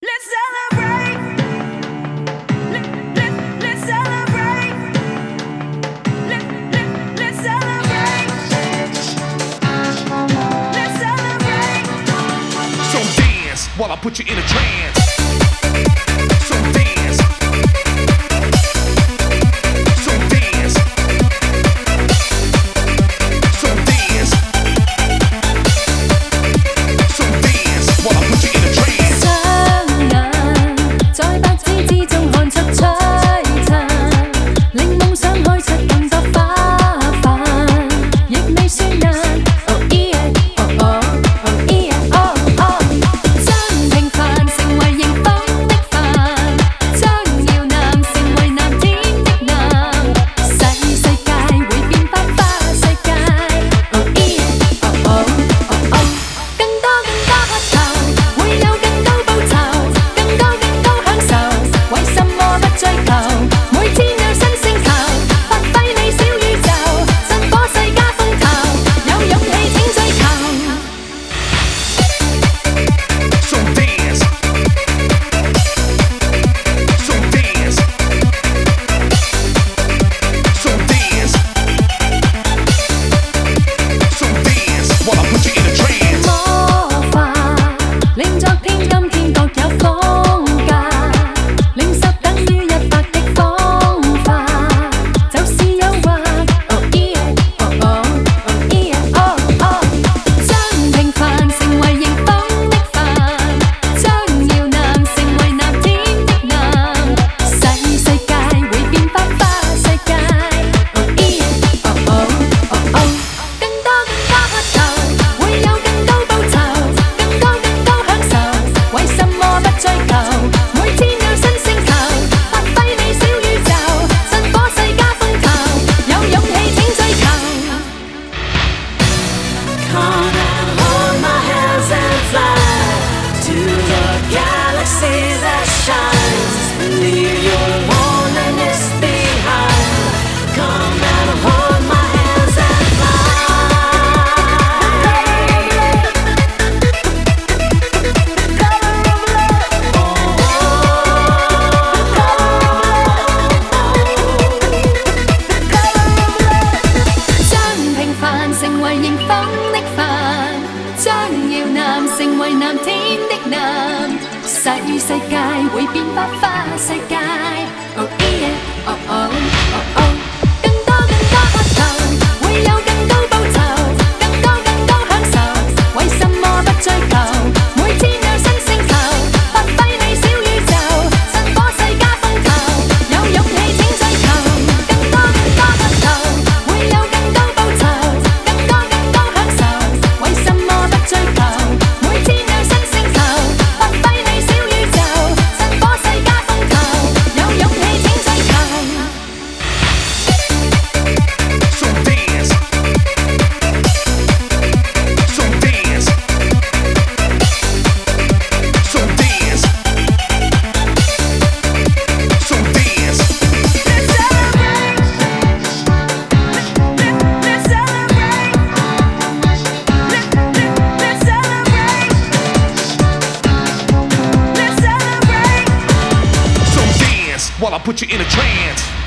Let's celebrate. Let's celebrate. Let's celebrate. Let's celebrate. So dance while I put you in a trance. So dance. So dance. So dance. So dance while I put you in a trance. 雙眼在白紙之中看出璀璨，令夢想開出更多花瓣，亦未算難。Oh yeah, oh oh, oh yeah, oh oh。將平凡成為迎風的帆，將搖籃成為藍天的藍，世界會變花花世界。Oh yeah, oh oh, oh oh。更多渴求，會有更高報酬，更高享受，為什麼不追求？每天有新星球，發揮你小宇宙，振火世家風頭，有勇氣請追求。 So dance. So dance. So dance. So dance while I put you in a trance. 魔法令昨天今天各有風格，令十等於100的方法，就是誘惑。Oh yeah, oh oh, oh yeah, oh oh。將平凡成為迎風的帆，將搖籃成為藍天的藍，世界會變花花世界。Oh yeah, oh oh, oh oh。更多渴求，會有更高報酬，更高享受，為什麼不追求？每天有新星球，發揮你小宇宙，振火世家風頭，有勇氣請追求。 Come and hold my hands and fly to the galaxy that shines. Leave your loneliness behind. Come and hold my hands and fly. 將平凡成為迎風的帆，將搖籃成為藍天的藍，世界會變花花世界。Oh yeah, oh oh, oh oh。更多渴求，會有更高報酬，更高享受，為什麼不追求？每天有新星球，發揮你小宇宙，振火世家風頭，有勇氣請追求。更多渴求，會有更高報酬，更享受，為什麼不追求？每天有新星球，發揮你小宇宙，振火世家風頭，有勇氣請追求。 So dance. So dance. So dance. So dance. Let's celebrate. Let's celebrate. Let's celebrate. Let's celebrate. So dance while I put you in a trance.